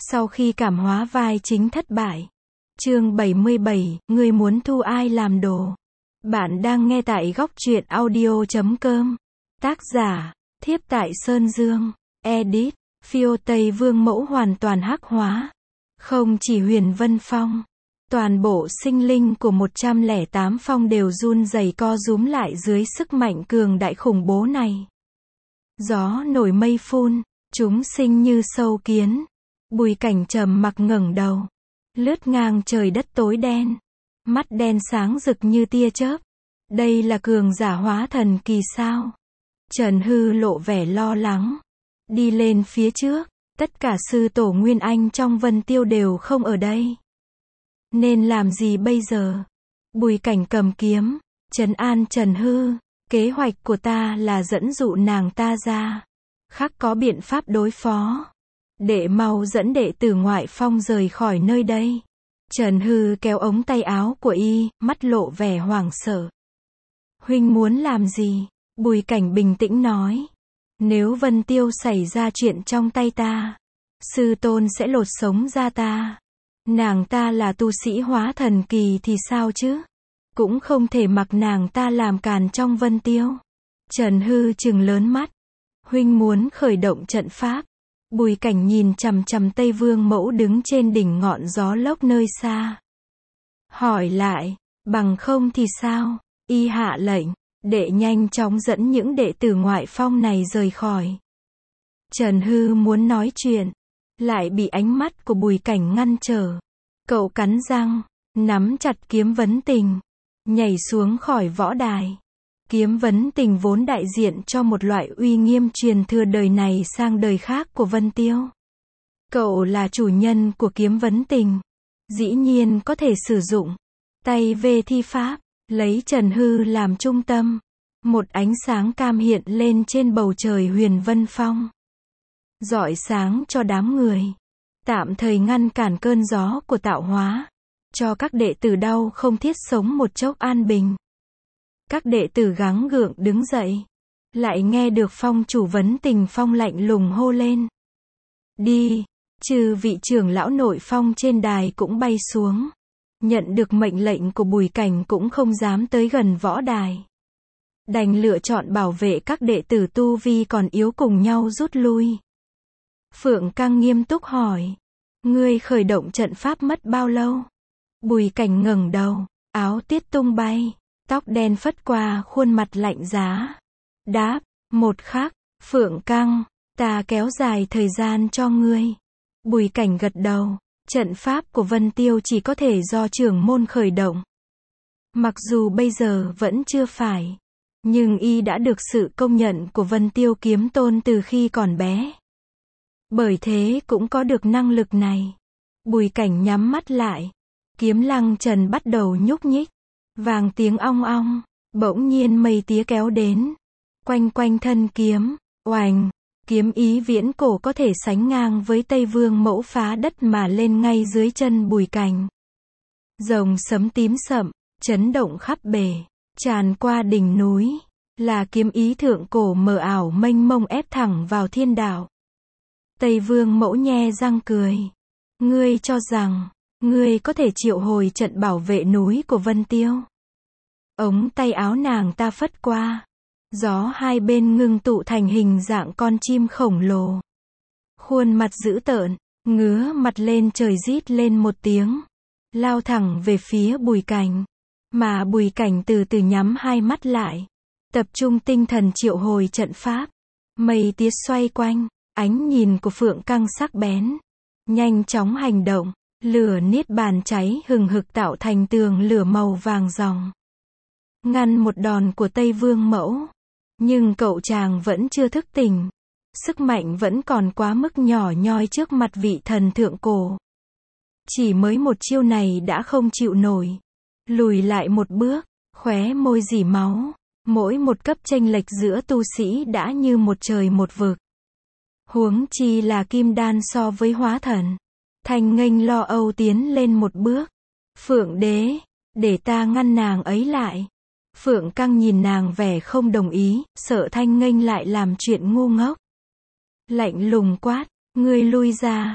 Sau khi cảm hóa vai chính thất bại. Chương 77, ngươi muốn thu ai làm đồ? Bạn đang nghe tại góc truyện audio.com. Tác giả, Thiếp tại Sơn Dương. Edit, phiêu Tây Vương mẫu hoàn toàn hắc hóa. Không chỉ Huyền Vân Phong, toàn bộ sinh linh của 108 phong đều run rẩy co rúm lại dưới sức mạnh cường đại khủng bố này. Gió nổi mây phun, chúng sinh như sâu kiến. Bùi Cảnh trầm mặc ngẩng đầu, lướt ngang trời đất tối đen, mắt đen sáng rực như tia chớp. Đây là cường giả hóa thần kỳ sao? Trần Hư lộ vẻ lo lắng, đi lên phía trước. Tất cả sư tổ Nguyên Anh trong Vân Tiêu đều không ở đây. Nên làm gì bây giờ? Bùi Cảnh cầm kiếm, trấn an Trần Hư. Kế hoạch của ta là dẫn dụ nàng ta ra. Khắc có biện pháp đối phó. Đệ mau dẫn đệ tử ngoại phong rời khỏi nơi đây. Trần Hư kéo ống tay áo của y, mắt lộ vẻ hoảng sợ. Huynh muốn làm gì? Bùi Cảnh bình tĩnh nói. Nếu Vân Tiêu xảy ra chuyện trong tay ta, sư tôn sẽ lột sống ra ta. Nàng ta là tu sĩ hóa thần kỳ thì sao chứ? Cũng không thể mặc nàng ta làm càn trong Vân Tiêu. Trần Hư trừng lớn mắt. Huynh muốn khởi động trận pháp. Bùi Cảnh nhìn chằm chằm Tây Vương mẫu đứng trên đỉnh ngọn gió lốc nơi xa. Hỏi lại, bằng không thì sao? Y hạ lệnh, đệ nhanh chóng dẫn những đệ tử ngoại phong này rời khỏi. Trần Hư muốn nói chuyện, lại bị ánh mắt của Bùi Cảnh ngăn trở. Cậu cắn răng, nắm chặt kiếm vấn tình, nhảy xuống khỏi võ đài. Kiếm vấn tình vốn đại diện cho một loại uy nghiêm truyền thừa đời này sang đời khác của Vân Tiêu. Cậu là chủ nhân của kiếm vấn tình, dĩ nhiên có thể sử dụng. Tay về thi pháp, lấy Trần Hư làm trung tâm. Một ánh sáng cam hiện lên trên bầu trời Huyền Vân Phong, rọi sáng cho đám người, tạm thời ngăn cản cơn gió của tạo hóa, cho các đệ tử đau không thiết sống một chốc an bình. Các đệ tử gắng gượng đứng dậy, lại nghe được phong chủ vấn tình phong lạnh lùng hô lên. Đi! Trừ vị trưởng lão nội phong trên đài cũng bay xuống. Nhận được mệnh lệnh của Bùi Cảnh cũng không dám tới gần võ đài. Đành lựa chọn bảo vệ các đệ tử tu vi còn yếu cùng nhau rút lui. Phượng Căng nghiêm túc hỏi. Ngươi khởi động trận pháp mất bao lâu? Bùi Cảnh ngẩng đầu, áo tiết tung bay, tóc đen phất qua khuôn mặt lạnh giá. Đáp, một khắc. Phượng Căng, ta kéo dài thời gian cho ngươi. Bùi Cảnh gật đầu. Trận pháp của Vân Tiêu chỉ có thể do trưởng môn khởi động. Mặc dù bây giờ vẫn chưa phải, nhưng y đã được sự công nhận của Vân Tiêu kiếm tôn từ khi còn bé. Bởi thế cũng có được năng lực này. Bùi Cảnh nhắm mắt lại. Kiếm lăng trần bắt đầu nhúc nhích. Vàng tiếng ong ong. Bỗng nhiên mây tía kéo đến. Quanh quanh thân kiếm. Oành. Kiếm ý viễn cổ có thể sánh ngang với Tây Vương mẫu phá đất mà lên ngay dưới chân Bùi Cảnh. Rồng sấm tím sậm, chấn động khắp bể, tràn qua đỉnh núi. Là kiếm ý thượng cổ mờ ảo mênh mông ép thẳng vào thiên đạo. Tây Vương mẫu nhe răng cười. Ngươi cho rằng, ngươi có thể triệu hồi trận bảo vệ núi của Vân Tiêu. Ống tay áo nàng ta phất qua. Gió hai bên ngưng tụ thành hình dạng con chim khổng lồ. Khuôn mặt dữ tợn, ngứa mặt lên trời rít lên một tiếng. Lao thẳng về phía Bùi Cảnh. Mà Bùi Cảnh từ từ nhắm hai mắt lại. Tập trung tinh thần triệu hồi trận pháp. Mây tía xoay quanh, ánh nhìn của Phượng Căng sắc bén. Nhanh chóng hành động, lửa niết bàn cháy hừng hực tạo thành tường lửa màu vàng ròng. Ngăn một đòn của Tây Vương mẫu. Nhưng cậu chàng vẫn chưa thức tỉnh. Sức mạnh vẫn còn quá mức nhỏ nhoi trước mặt vị thần thượng cổ. Chỉ mới một chiêu này đã không chịu nổi. Lùi lại một bước, khóe môi rỉ máu. Mỗi một cấp chênh lệch giữa tu sĩ đã như một trời một vực. Huống chi là kim đan so với hóa thần. Thanh nghênh lo âu tiến lên một bước. Phượng đế, để ta ngăn nàng ấy lại. Phượng Căng nhìn nàng vẻ không đồng ý, sợ Thanh nghênh lại làm chuyện ngu ngốc. Lạnh lùng quát, ngươi lui ra.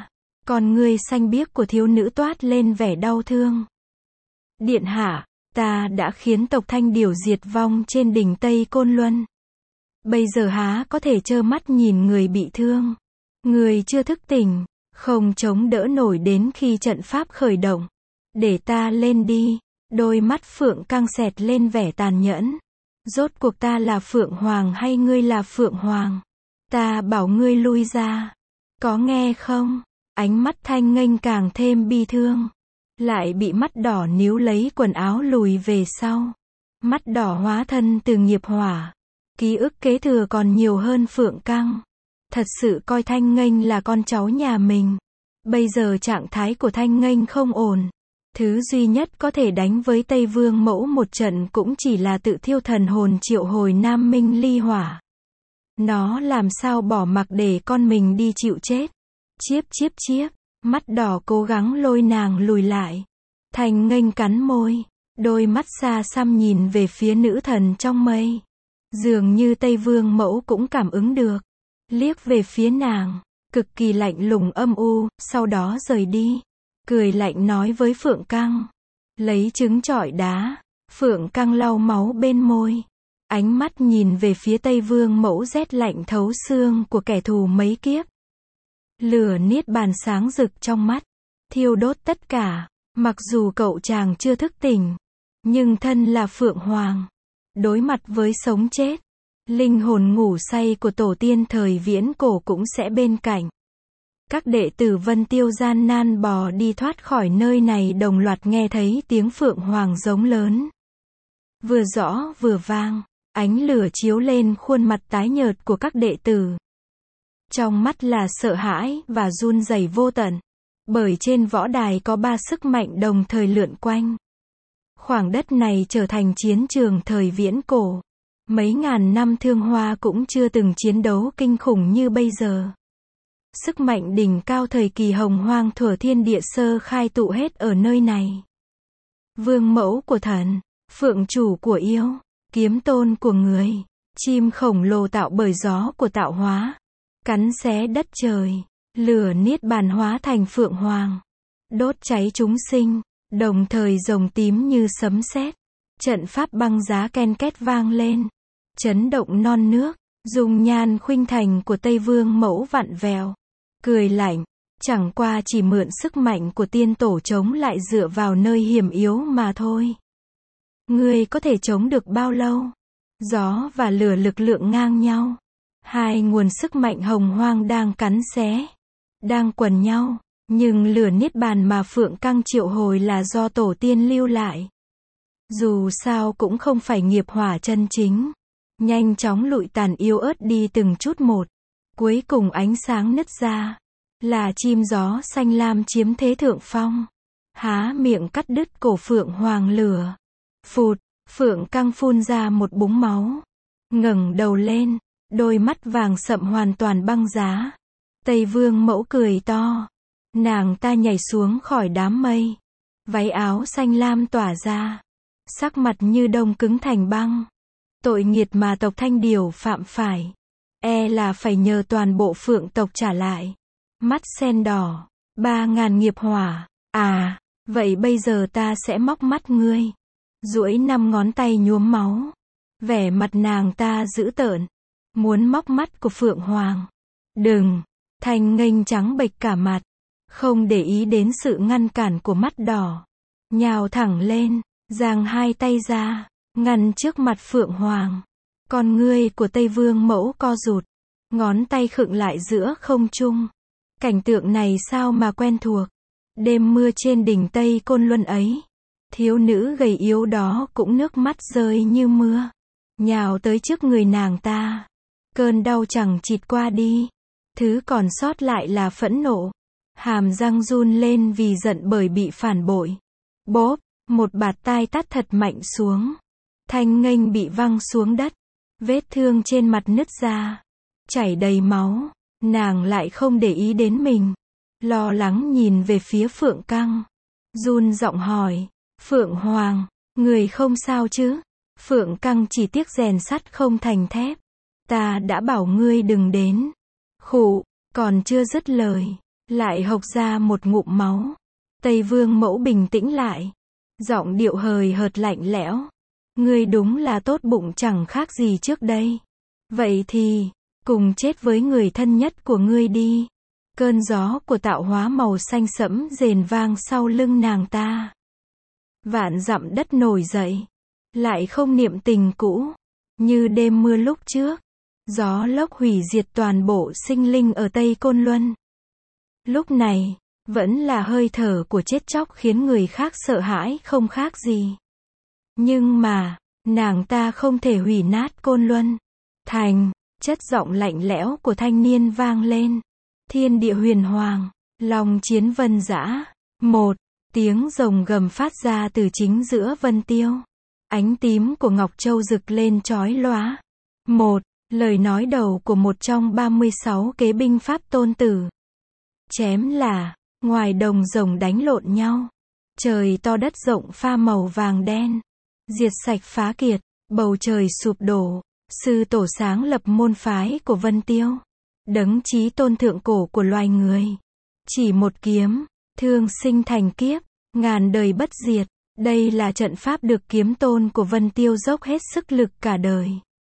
Con ngươi xanh biếc của thiếu nữ toát lên vẻ đau thương. Điện hạ, ta đã khiến tộc Thanh Điểu diệt vong trên đỉnh Tây Côn Luân. Bây giờ há có thể trơ mắt nhìn người bị thương. Người chưa thức tỉnh, không chống đỡ nổi đến khi trận pháp khởi động. Để ta lên đi. Đôi mắt Phượng Căng xẹt lên vẻ tàn nhẫn. Rốt cuộc ta là Phượng Hoàng hay ngươi là Phượng Hoàng? Ta bảo ngươi lui ra. Có nghe không? Ánh mắt Thanh Nghênh càng thêm bi thương. Lại bị mắt đỏ níu lấy quần áo lùi về sau. Mắt đỏ hóa thân từ nghiệp hỏa. Ký ức kế thừa còn nhiều hơn Phượng Căng. Thật sự coi Thanh Nghênh là con cháu nhà mình. Bây giờ trạng thái của Thanh Nghênh không ổn. Thứ duy nhất có thể đánh với Tây Vương Mẫu một trận cũng chỉ là tự thiêu thần hồn triệu hồi Nam Minh ly hỏa. Nó làm sao bỏ mặc để con mình đi chịu chết. Chiếp chiếp chiếp, mắt đỏ cố gắng lôi nàng lùi lại. Thanh Nghênh cắn môi, đôi mắt xa xăm nhìn về phía nữ thần trong mây. Dường như Tây Vương Mẫu cũng cảm ứng được. Liếc về phía nàng, cực kỳ lạnh lùng âm u, sau đó rời đi. Cười lạnh nói với Phượng Căng. Lấy trứng trọi đá. Phượng Căng lau máu bên môi. Ánh mắt nhìn về phía Tây Vương Mẫu rét lạnh thấu xương của kẻ thù mấy kiếp. Lửa niết bàn sáng rực trong mắt. Thiêu đốt tất cả. Mặc dù cậu chàng chưa thức tỉnh. Nhưng thân là Phượng Hoàng. Đối mặt với sống chết. Linh hồn ngủ say của tổ tiên thời viễn cổ cũng sẽ bên cạnh. Các đệ tử Vân Tiêu gian nan bò đi thoát khỏi nơi này đồng loạt nghe thấy tiếng Phượng Hoàng giống lớn. Vừa rõ vừa vang, ánh lửa chiếu lên khuôn mặt tái nhợt của các đệ tử. Trong mắt là sợ hãi và run rẩy vô tận. Bởi trên võ đài có 3 sức mạnh đồng thời lượn quanh. Khoảng đất này trở thành chiến trường thời viễn cổ. Mấy ngàn năm Thương Hoa cũng chưa từng chiến đấu kinh khủng như bây giờ. Sức mạnh đỉnh cao thời kỳ hồng hoang thuở thiên địa sơ khai tụ hết ở nơi này. Vương mẫu của thần, phượng chủ của yêu, kiếm tôn của người, chim khổng lồ tạo bởi gió của tạo hóa, cắn xé đất trời, lửa niết bàn hóa thành phượng hoàng, đốt cháy chúng sinh, đồng thời rồng tím như sấm sét, trận pháp băng giá ken két vang lên, chấn động non nước, dung nhan khuynh thành của Tây Vương mẫu vặn vẹo, cười lạnh, chẳng qua chỉ mượn sức mạnh của tiên tổ chống lại dựa vào nơi hiểm yếu mà thôi. Ngươi có thể chống được bao lâu? Gió và lửa lực lượng ngang nhau. Hai nguồn sức mạnh hồng hoang đang cắn xé, đang quần nhau, nhưng lửa niết bàn mà Phượng Căng triệu hồi là do tổ tiên lưu lại. Dù sao cũng không phải nghiệp hỏa chân chính. Nhanh chóng lụi tàn yếu ớt đi từng chút một. Cuối cùng ánh sáng nứt ra. Là chim gió xanh lam chiếm thế thượng phong. Há miệng cắt đứt cổ Phượng Hoàng lửa. Phụt, Phượng Căng phun ra một búng máu. Ngẩng đầu lên, đôi mắt vàng sậm hoàn toàn băng giá. Tây Vương mẫu cười to. Nàng ta nhảy xuống khỏi đám mây. Váy áo xanh lam tỏa ra. Sắc mặt như đông cứng thành băng. Tội nghiệt mà tộc Thanh Điểu phạm phải. E là phải nhờ toàn bộ phượng tộc trả lại. Mắt sen đỏ. 3000 nghiệp hỏa. À, vậy bây giờ ta sẽ móc mắt ngươi. Duỗi 5 ngón tay nhuốm máu. Vẻ mặt nàng ta dữ tợn. Muốn móc mắt của Phượng Hoàng. Đừng. Thanh nghênh trắng bệch cả mặt. Không để ý đến sự ngăn cản của mắt đỏ. Nhào thẳng lên. Giang hai tay ra. Ngăn trước mặt Phượng Hoàng. Con ngươi của Tây Vương mẫu co rụt. Ngón tay khựng lại giữa không trung. Cảnh tượng này sao mà quen thuộc. Đêm mưa trên đỉnh Tây Côn Luân ấy. Thiếu nữ gầy yếu đó cũng nước mắt rơi như mưa. Nhào tới trước người nàng ta. Cơn đau chẳng chịt qua đi. Thứ còn sót lại là phẫn nộ. Hàm răng run lên vì giận bởi bị phản bội. Bốp, một bạt tai tát thật mạnh xuống. Thanh nghênh bị văng xuống đất. Vết thương trên mặt nứt ra. Chảy đầy máu. Nàng lại không để ý đến mình. Lo lắng nhìn về phía Phượng Căng. Run giọng hỏi. Phượng Hoàng, người không sao chứ? Phượng Căng chỉ tiếc rèn sắt không thành thép. Ta đã bảo ngươi đừng đến. Khụ, còn chưa dứt lời. lại hộc ra một ngụm máu. Tây Vương Mẫu bình tĩnh lại, giọng điệu hời hợt lạnh lẽo. Ngươi đúng là tốt bụng chẳng khác gì trước đây. Vậy thì, cùng chết với người thân nhất của ngươi đi. Cơn gió của tạo hóa màu xanh sẫm rền vang sau lưng nàng ta. Vạn dặm đất nổi dậy, lại không niệm tình cũ, như đêm mưa lúc trước. Gió lốc hủy diệt toàn bộ sinh linh ở Tây Côn Luân. Lúc này, vẫn là hơi thở của chết chóc khiến người khác sợ hãi không khác gì. Nhưng mà, nàng ta không thể hủy nát Côn Luân. Thành, chất giọng lạnh lẽo của thanh niên vang lên. Thiên địa huyền hoàng, long chiến vân dã. Một, tiếng rồng gầm phát ra từ chính giữa vân tiêu. Ánh tím của Ngọc Châu rực lên chói lóa. Một, lời nói đầu của một trong 36 kế binh pháp tôn tử. Chém là, ngoài đồng rồng đánh lộn nhau. Trời to đất rộng pha màu vàng đen. Diệt sạch phá kiệt, bầu trời sụp đổ. Sư tổ sáng lập môn phái của Vân Tiêu. Đấng chí tôn thượng cổ của loài người. Chỉ một kiếm, thương sinh thành kiếp, ngàn đời bất diệt. Đây là trận pháp được kiếm tôn của Vân Tiêu dốc hết sức lực cả đời.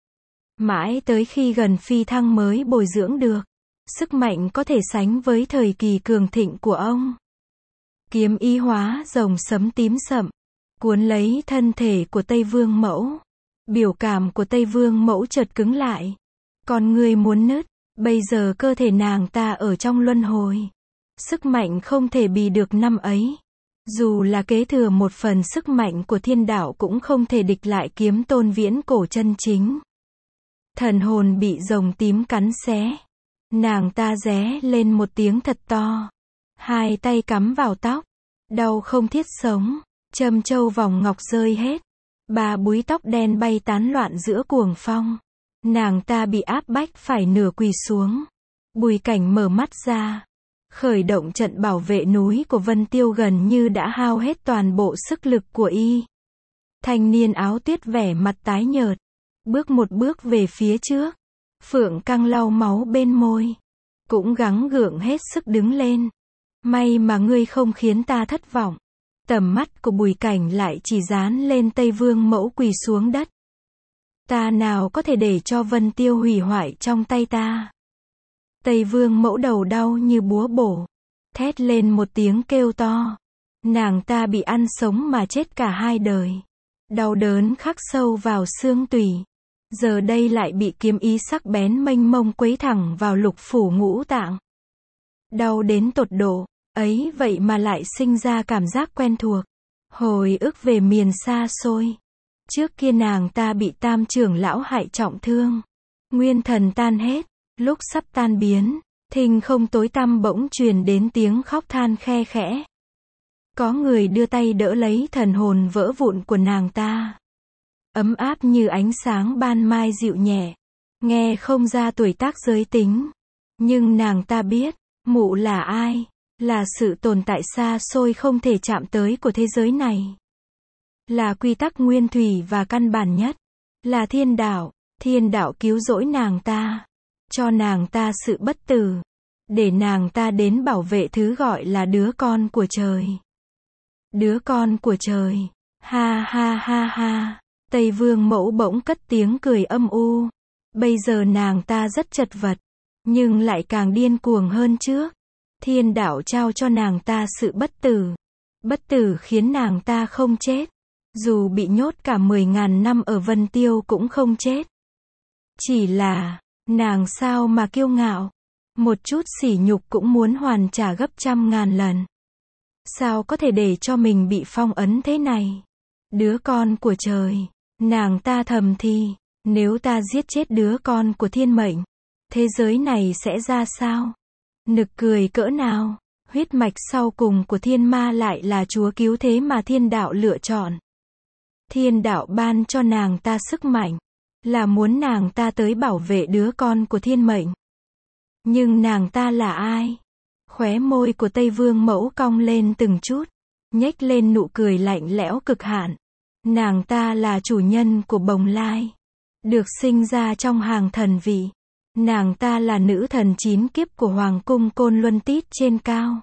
Mãi tới khi gần phi thăng mới bồi dưỡng được. Sức mạnh có thể sánh với thời kỳ cường thịnh của ông. Kiếm ý hóa rồng sấm tím sậm, cuốn lấy thân thể của Tây Vương Mẫu. Biểu cảm của Tây Vương Mẫu chợt cứng lại. Con người muốn nứt, bây giờ cơ thể nàng ta ở trong luân hồi. Sức mạnh không thể bì được năm ấy. Dù là kế thừa một phần sức mạnh của thiên đạo cũng không thể địch lại kiếm tôn viễn cổ chân chính. Thần hồn bị rồng tím cắn xé. Nàng ta ré lên một tiếng thật to. Hai tay cắm vào tóc. Đau không thiết sống. Châm châu vòng ngọc rơi hết. Ba búi tóc đen bay tán loạn giữa cuồng phong. Nàng ta bị áp bách phải nửa quỳ xuống. Bùi Cảnh mở mắt ra. Khởi động trận bảo vệ núi của Vân Tiêu gần như đã hao hết toàn bộ sức lực của y. Thanh niên áo tuyết vẻ mặt tái nhợt. Bước một bước về phía trước. Phượng Căng lau máu bên môi. Cũng gắng gượng hết sức đứng lên. May mà ngươi không khiến ta thất vọng. Tầm mắt của Bùi Cảnh lại chỉ dán lên Tây Vương Mẫu quỳ xuống đất. Ta nào có thể để cho Vân Tiêu hủy hoại trong tay ta. Tây Vương Mẫu đầu đau như búa bổ. Thét lên một tiếng kêu to. Nàng ta bị ăn sống mà chết cả hai đời. Đau đớn khắc sâu vào xương tủy. Giờ đây lại bị kiếm ý sắc bén mênh mông quấy thẳng vào lục phủ ngũ tạng. Đau đến tột độ, ấy vậy mà lại sinh ra cảm giác quen thuộc. Hồi ức về miền xa xôi. Trước kia nàng ta bị Tam trưởng lão hại trọng thương. Nguyên thần tan hết, lúc sắp tan biến, thinh không tối tăm bỗng truyền đến tiếng khóc than khe khẽ. Có người đưa tay đỡ lấy thần hồn vỡ vụn của nàng ta. Ấm áp như ánh sáng ban mai dịu nhẹ. Nghe không ra tuổi tác giới tính. Nhưng nàng ta biết, mụ là ai? Là sự tồn tại xa xôi không thể chạm tới của thế giới này. Là quy tắc nguyên thủy và căn bản nhất. Là thiên đạo. Thiên đạo cứu rỗi nàng ta. Cho nàng ta sự bất tử. Để nàng ta đến bảo vệ thứ gọi là đứa con của trời. Đứa con của trời. Ha ha ha ha. Tây Vương Mẫu bỗng cất tiếng cười âm u. Bây giờ nàng ta rất chật vật. Nhưng lại càng điên cuồng hơn trước. Thiên đạo trao cho nàng ta sự bất tử. Bất tử khiến nàng ta không chết. Dù bị nhốt cả 10.000 năm ở Vân Tiêu cũng không chết. Chỉ là, nàng sao mà kiêu ngạo. Một chút sỉ nhục cũng muốn hoàn trả gấp 100.000 lần. Sao có thể để cho mình bị phong ấn thế này? Đứa con của trời. Nàng ta thầm thì, nếu ta giết chết đứa con của thiên mệnh, thế giới này sẽ ra sao? Nực cười cỡ nào? Huyết mạch sau cùng của thiên ma lại là chúa cứu thế mà thiên đạo lựa chọn. Thiên đạo ban cho nàng ta sức mạnh, là muốn nàng ta tới bảo vệ đứa con của thiên mệnh. Nhưng nàng ta là ai? Khóe môi của Tây Vương Mẫu cong lên từng chút, nhếch lên nụ cười lạnh lẽo cực hạn. Nàng ta là chủ nhân của bồng lai, được sinh ra trong hàng thần vị, Nàng ta là nữ thần 9 kiếp của Hoàng cung Côn Luân Tít trên cao.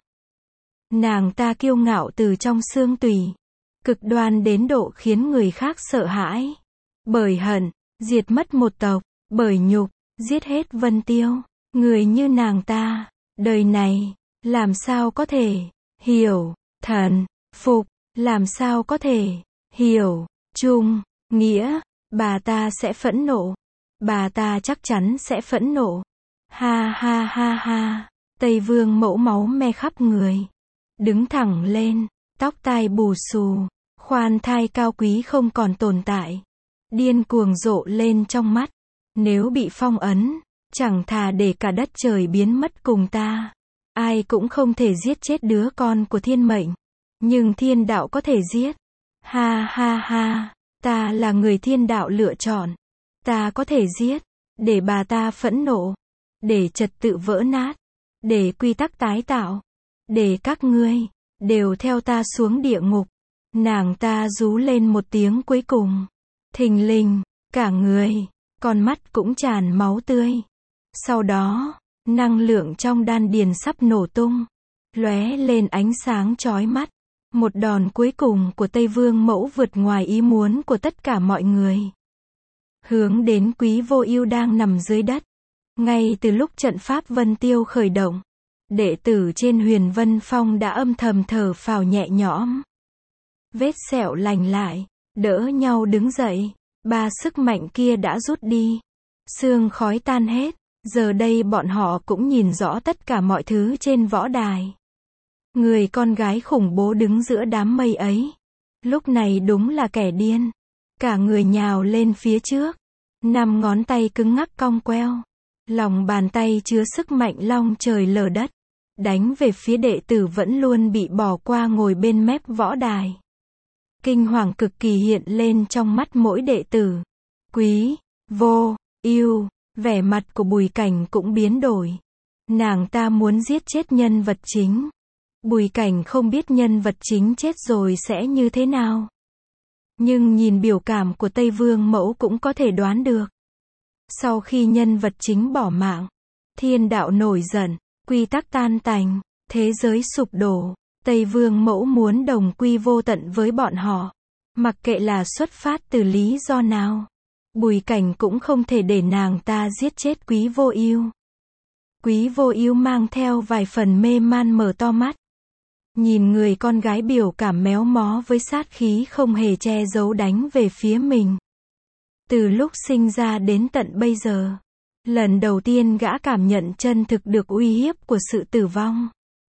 Nàng ta kiêu ngạo từ trong xương tủy, cực đoan đến độ khiến người khác sợ hãi. Bởi hận, diệt mất một tộc, bởi nhục, giết hết Vân Tiêu. Người như nàng ta, đời này, làm sao có thể hiểu, thần, phục, làm sao có thể hiểu, trung, nghĩa. Bà ta sẽ phẫn nộ. Bà ta chắc chắn sẽ phẫn nộ. Ha ha ha ha. Tây Vương Mẫu máu me khắp người. Đứng thẳng lên, tóc tai bù xù, khoan thai cao quý không còn tồn tại. Điên cuồng rộ lên trong mắt. Nếu bị phong ấn, chẳng thà để cả đất trời biến mất cùng ta. Ai cũng không thể giết chết đứa con của thiên mệnh. Nhưng thiên đạo có thể giết. Ha ha ha. Ta là người thiên đạo lựa chọn. Ta có thể giết. Để bà ta phẫn nộ. Để trật tự vỡ nát. Để quy tắc tái tạo. Để các ngươi đều theo ta xuống địa ngục. Nàng ta rú lên một tiếng cuối cùng. Thình lình, cả người, con mắt cũng tràn máu tươi. Sau đó, năng lượng trong đan điền sắp nổ tung, lóe lên ánh sáng chói mắt. Một đòn cuối cùng của Tây Vương Mẫu vượt ngoài ý muốn của tất cả mọi người. Hướng đến Quý Vô Ưu đang nằm dưới đất. Ngay từ lúc trận pháp Vân Tiêu khởi động, đệ tử trên Huyền Vân Phong đã âm thầm thở phào nhẹ nhõm. Vết sẹo lành lại, đỡ nhau đứng dậy. Ba sức mạnh kia đã rút đi. Sương khói tan hết. Giờ đây bọn họ cũng nhìn rõ tất cả mọi thứ trên võ đài. Người con gái khủng bố đứng giữa đám mây ấy. Lúc này đúng là kẻ điên. Cả người nhào lên phía trước. 5 ngón tay cứng ngắc cong queo. Lòng bàn tay chứa sức mạnh long trời lở đất. Đánh về phía đệ tử vẫn luôn bị bỏ qua ngồi bên mép võ đài. Kinh hoàng cực kỳ hiện lên trong mắt mỗi đệ tử. Quý Vô Ưu, vẻ mặt của Bùi Cảnh cũng biến đổi. Nàng ta muốn giết chết nhân vật chính. Bùi Cảnh không biết nhân vật chính chết rồi sẽ như thế nào. Nhưng nhìn biểu cảm của Tây Vương Mẫu cũng có thể đoán được. Sau khi nhân vật chính bỏ mạng, thiên đạo nổi giận, quy tắc tan tành, thế giới sụp đổ, Tây Vương Mẫu muốn đồng quy vô tận với bọn họ. Mặc kệ là xuất phát từ lý do nào, Bùi Cảnh cũng không thể để nàng ta giết chết Quý Vô Ưu. Quý Vô Ưu mang theo vài phần mê man mở to mắt. Nhìn người con gái biểu cảm méo mó với sát khí không hề che giấu đánh về phía mình. Từ lúc sinh ra đến tận bây giờ, lần đầu tiên gã cảm nhận chân thực được uy hiếp của sự tử vong.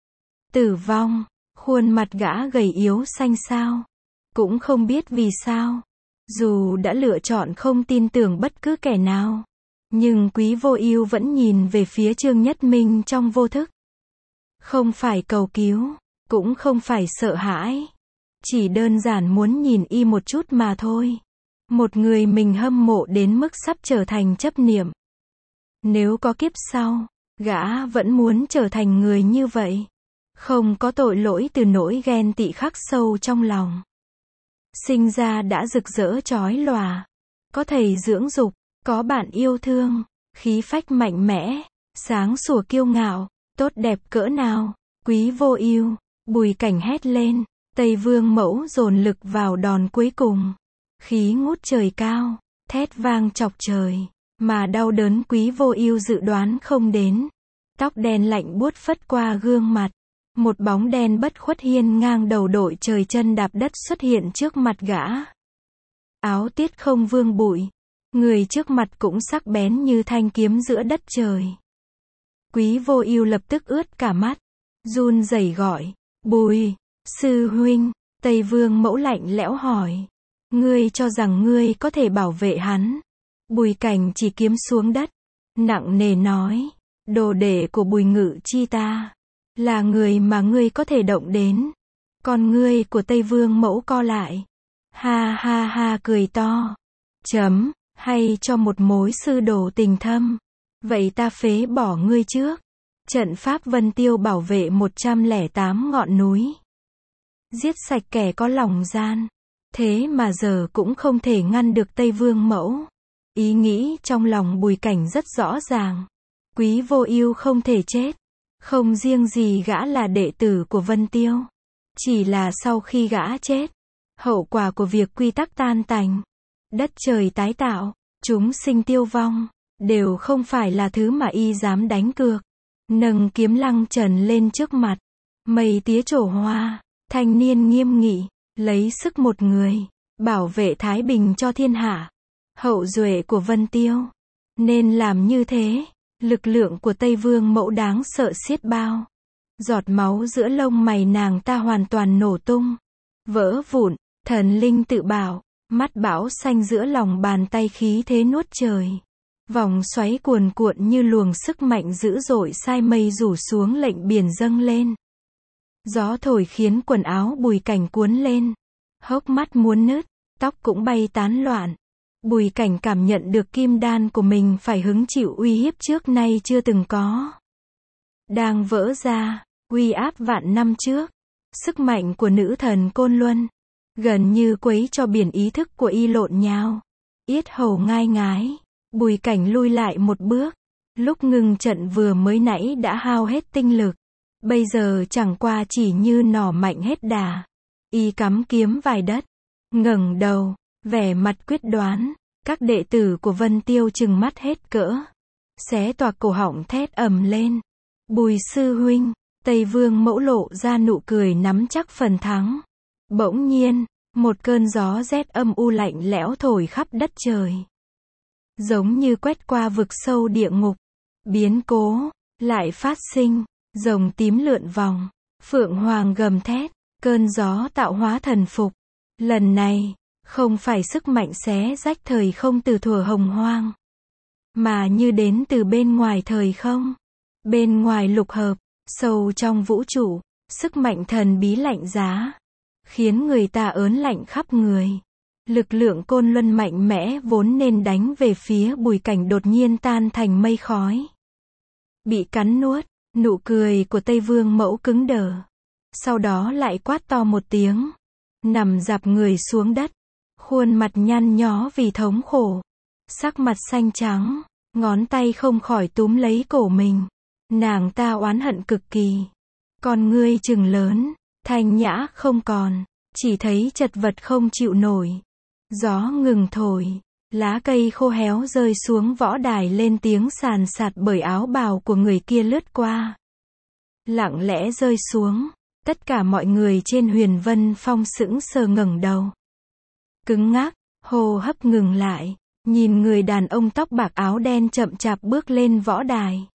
Tử vong, khuôn mặt gã gầy yếu xanh xao. Cũng không biết vì sao. Dù đã lựa chọn không tin tưởng bất cứ kẻ nào, nhưng Quý Vô Ưu vẫn nhìn về phía Trương Nhất Minh trong vô thức. Không phải cầu cứu, cũng không phải sợ hãi. Chỉ đơn giản muốn nhìn y một chút mà thôi. Một người mình hâm mộ đến mức sắp trở thành chấp niệm. Nếu có kiếp sau, gã vẫn muốn trở thành người như vậy. Không có tội lỗi từ nỗi ghen tị khắc sâu trong lòng. Sinh ra đã rực rỡ chói lòa. Có thầy dưỡng dục, có bạn yêu thương, khí phách mạnh mẽ, sáng sủa kiêu ngạo, tốt đẹp cỡ nào. Quý Vô Ưu, Bùi Cảnh hét lên. Tây Vương Mẫu dồn lực vào đòn cuối cùng. Khí ngút trời cao, thét vang chọc trời. Mà đau đớn Quý Vô Ưu dự đoán không đến. Tóc đen lạnh buốt phất qua gương mặt. Một bóng đen bất khuất hiên ngang đầu đội trời chân đạp đất xuất hiện trước mặt gã. Áo tiết không vương bụi. Người trước mặt cũng sắc bén như thanh kiếm giữa đất trời. Quý Vô Ưu lập tức ướt cả mắt. Run rẩy gọi. Bùi, sư huynh. Tây Vương Mẫu lạnh lẽo hỏi. Ngươi cho rằng ngươi có thể bảo vệ hắn. Bùi Cảnh chỉ kiếm xuống đất. Nặng nề nói. Đồ đệ của Bùi Ngự Chi ta. Là người mà ngươi có thể động đến. Con ngươi của Tây Vương Mẫu co lại. Ha ha ha cười to. Chấm, hay cho một mối sư đồ tình thâm. Vậy ta phế bỏ ngươi trước. Trận pháp Vân Tiêu bảo vệ 108 ngọn núi. Giết sạch kẻ có lòng gian. Thế mà giờ cũng không thể ngăn được Tây Vương Mẫu. Ý nghĩ trong lòng Bùi Cảnh rất rõ ràng. Quý Vô Ưu không thể chết. Không riêng gì gã là đệ tử của Vân Tiêu. Chỉ là sau khi gã chết, hậu quả của việc quy tắc tan tành, đất trời tái tạo, chúng sinh tiêu vong, đều không phải là thứ mà y dám đánh cược. Nâng kiếm Lăng Trần lên trước mặt. Mây tía trổ hoa, thanh niên nghiêm nghị, lấy sức một người, bảo vệ thái bình cho thiên hạ. Hậu duệ của Vân Tiêu. Nên làm như thế. Lực lượng của Tây Vương Mẫu đáng sợ xiết bao. Giọt máu giữa lông mày nàng ta hoàn toàn nổ tung. Vỡ vụn, thần linh tự bảo. Mắt bão xanh giữa lòng bàn tay khí thế nuốt trời. Vòng xoáy cuồn cuộn như luồng sức mạnh dữ dội sai mây rủ xuống lệnh biển dâng lên. Gió thổi khiến quần áo Bùi Cảnh cuốn lên. Hốc mắt muốn nứt, tóc cũng bay tán loạn. Bùi Cảnh cảm nhận được kim đan của mình phải hứng chịu uy hiếp trước nay chưa từng có. Đang vỡ ra, uy áp vạn năm trước. Sức mạnh của nữ thần Côn Luân. Gần như quấy cho biển ý thức của y lộn nhào. Yết hầu ngai ngái. Bùi Cảnh lui lại một bước. Lúc ngừng trận vừa mới nãy đã hao hết tinh lực. Bây giờ chẳng qua chỉ như nỏ mạnh hết đà. Y cắm kiếm vài đất. Ngẩng đầu, vẻ mặt quyết đoán. Các đệ tử của Vân Tiêu trừng mắt hết cỡ. Xé toạc cổ họng thét ầm lên. Bùi sư huynh. Tây Vương Mẫu lộ ra nụ cười nắm chắc phần thắng. Bỗng nhiên, một cơn gió rét âm u lạnh lẽo thổi khắp đất trời. Giống như quét qua vực sâu địa ngục. Biến cố lại phát sinh. Rồng tím lượn vòng. Phượng hoàng gầm thét. Cơn gió tạo hóa thần phục. Lần này, không phải sức mạnh xé rách thời không từ thuở hồng hoang. Mà như đến từ bên ngoài thời không. Bên ngoài lục hợp, sâu trong vũ trụ. Sức mạnh thần bí lạnh giá. Khiến người ta ớn lạnh khắp người. Lực lượng Côn Luân mạnh mẽ vốn nên đánh về phía Bùi Cảnh đột nhiên tan thành mây khói. Bị cắn nuốt, nụ cười của Tây Vương Mẫu cứng đờ. Sau đó lại quát to một tiếng. Nằm dạp người xuống đất. Khuôn mặt nhăn nhó vì thống khổ. Sắc mặt xanh trắng. Ngón tay không khỏi túm lấy cổ mình. Nàng ta oán hận cực kỳ. Con ngươi trừng lớn. Thanh nhã không còn. Chỉ thấy chật vật không chịu nổi. Gió ngừng thổi. Lá cây khô héo rơi xuống võ đài lên tiếng sàn sạt bởi áo bào của người kia lướt qua. Lặng lẽ rơi xuống. Tất cả mọi người trên Huyền Vân Phong sững sờ ngẩng đầu. Cứng ngắc, hô hấp ngừng lại. Nhìn người đàn ông tóc bạc áo đen chậm chạp bước lên võ đài.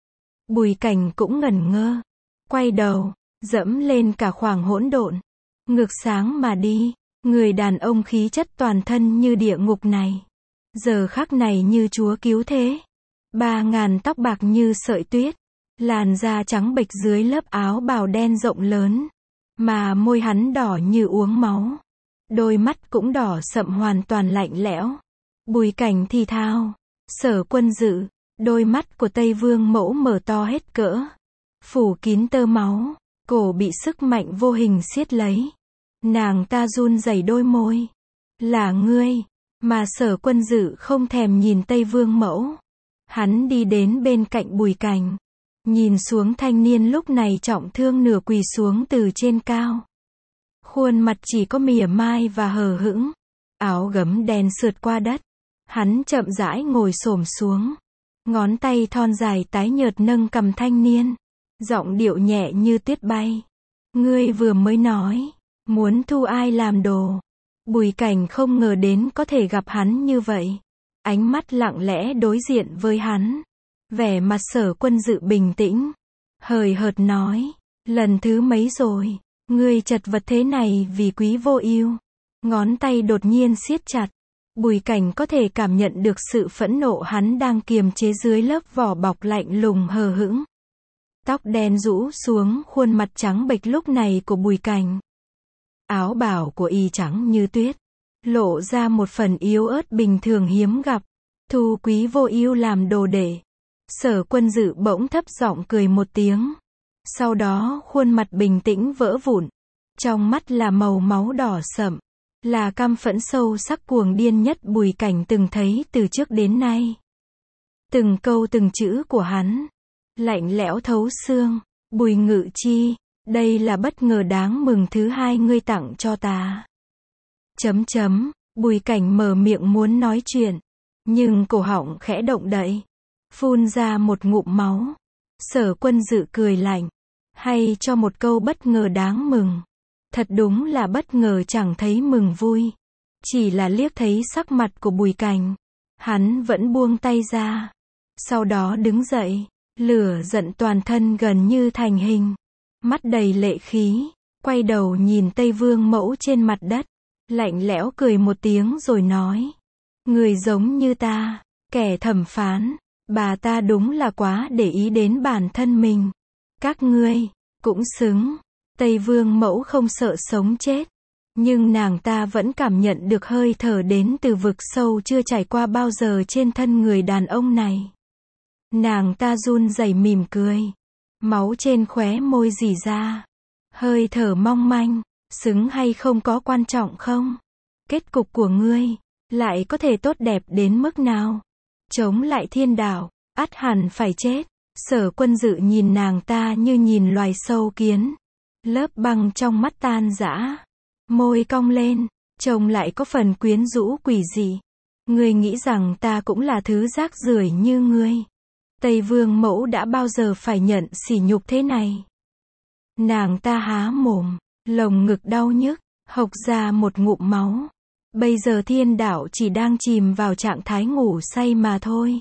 Bùi Cảnh cũng ngẩn ngơ. Quay đầu, dẫm lên cả khoảng hỗn độn. Ngược sáng mà đi. Người đàn ông khí chất toàn thân như địa ngục này. Giờ khắc này như Chúa cứu thế. 3.000 tóc bạc như sợi tuyết. Làn da trắng bệch dưới lớp áo bào đen rộng lớn. Mà môi hắn đỏ như uống máu. Đôi mắt cũng đỏ sậm hoàn toàn lạnh lẽo. Bùi Cảnh thì thào. Sở Quân Dự. Đôi mắt của Tây Vương Mẫu mở to hết cỡ. Phủ kín tơ máu. Cổ bị sức mạnh vô hình siết lấy. Nàng ta run rẩy đôi môi. Là ngươi. Mà Sở Quân Dự không thèm nhìn Tây Vương Mẫu. Hắn đi đến bên cạnh Bùi Cảnh. Nhìn xuống thanh niên lúc này trọng thương nửa quỳ xuống từ trên cao. Khuôn mặt chỉ có mỉa mai và hờ hững. Áo gấm đen sượt qua đất. Hắn chậm rãi ngồi xổm xuống. Ngón tay thon dài tái nhợt nâng cầm thanh niên. Giọng điệu nhẹ như tuyết bay. Ngươi vừa mới nói. Muốn thu ai làm đồ. Bùi Cảnh không ngờ đến có thể gặp hắn như vậy. Ánh mắt lặng lẽ đối diện với hắn. Vẻ mặt Sở Quân Dự bình tĩnh. Hời hợt nói. Lần thứ mấy rồi. Ngươi chật vật thế này vì Quý Vô Ưu. Ngón tay đột nhiên siết chặt. Bùi Cảnh có thể cảm nhận được sự phẫn nộ hắn đang kiềm chế dưới lớp vỏ bọc lạnh lùng hờ hững. Tóc đen rũ xuống khuôn mặt trắng bệch lúc này của Bùi Cảnh. Áo bào của y trắng như tuyết. Lộ ra một phần yếu ớt bình thường hiếm gặp. Thu Quý Vô Ưu làm đồ đệ. Sở Quân Dự bỗng thấp giọng cười một tiếng. Sau đó khuôn mặt bình tĩnh vỡ vụn. Trong mắt là màu máu đỏ sậm. là căm phẫn sâu sắc cuồng điên nhất Bùi Cảnh từng thấy từ trước đến nay. Từng câu từng chữ của hắn, lạnh lẽo thấu xương. Bùi Ngự Chi, đây là bất ngờ đáng mừng thứ hai ngươi tặng cho ta. Bùi Cảnh mở miệng muốn nói chuyện, nhưng cổ họng khẽ động đậy, phun ra một ngụm máu. Sở Quân Dự cười lạnh, hay cho một câu bất ngờ đáng mừng. Thật đúng là bất ngờ chẳng thấy mừng vui. Chỉ là liếc thấy sắc mặt của Bùi Cảnh, hắn vẫn buông tay ra. Sau đó đứng dậy, lửa giận toàn thân gần như thành hình. Mắt đầy lệ khí, quay đầu nhìn Tây Vương Mẫu trên mặt đất. Lạnh lẽo cười một tiếng rồi nói. Người giống như ta, kẻ thẩm phán, bà ta đúng là quá để ý đến bản thân mình. Các ngươi, cũng xứng. Tây Vương Mẫu không sợ sống chết. Nhưng nàng ta vẫn cảm nhận được hơi thở đến từ vực sâu chưa trải qua bao giờ trên thân người đàn ông này. Nàng ta run rẩy mỉm cười. Máu trên khóe môi rỉ ra. Hơi thở mong manh. Xứng hay không có quan trọng không? Kết cục của ngươi lại có thể tốt đẹp đến mức nào? Chống lại thiên đạo, ắt hẳn phải chết. Sở Quân Dự nhìn nàng ta như nhìn loài sâu kiến. Lớp băng trong mắt tan rã. Môi cong lên, trông lại có phần quyến rũ quỷ dị. Ngươi nghĩ rằng ta cũng là thứ rác rưởi như ngươi? Tây Vương Mẫu đã bao giờ phải nhận sỉ nhục thế này? Nàng ta há mồm, lồng ngực đau nhức, hộc ra một ngụm máu. Bây giờ thiên đạo chỉ đang chìm vào trạng thái ngủ say mà thôi.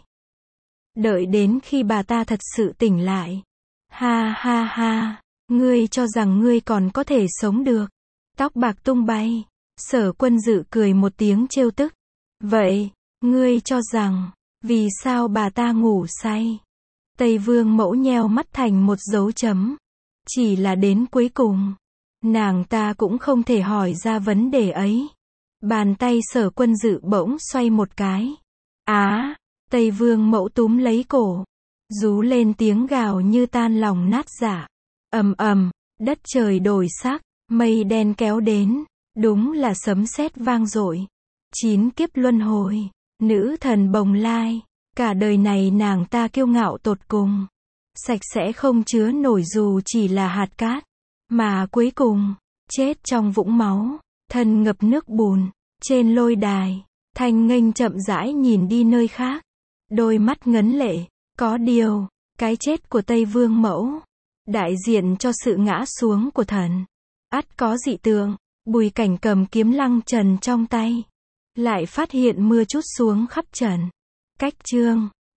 Đợi đến khi bà ta thật sự tỉnh lại. Ha ha ha, ngươi cho rằng ngươi còn có thể sống được. Tóc bạc tung bay. Sở Quân Dự cười một tiếng trêu tức. Vậy, ngươi cho rằng, vì sao bà ta ngủ say? Tây Vương Mẫu nheo mắt thành một dấu chấm. Chỉ là đến cuối cùng, nàng ta cũng không thể hỏi ra vấn đề ấy. Bàn tay Sở Quân Dự bỗng xoay một cái. Tây Vương Mẫu túm lấy cổ. Rú lên tiếng gào như tan lòng nát dạ. Ầm ầm, đất trời đổi sắc, mây đen kéo đến. Đúng là sấm sét vang dội. 9 kiếp luân hồi, nữ thần bồng lai. Cả đời này nàng ta kiêu ngạo tột cùng. Sạch sẽ không chứa nổi dù chỉ là hạt cát. Mà cuối cùng, chết trong vũng máu, thân ngập nước bùn. Trên lôi đài, Thanh Nghênh chậm rãi nhìn đi nơi khác. Đôi mắt ngấn lệ. Có điều, cái chết của Tây Vương Mẫu, đại diện cho sự ngã xuống của thần. Ắt có dị tượng. Bùi Cảnh cầm kiếm lăng trần trong tay. Lại phát hiện mưa trút xuống khắp trần. Cách chương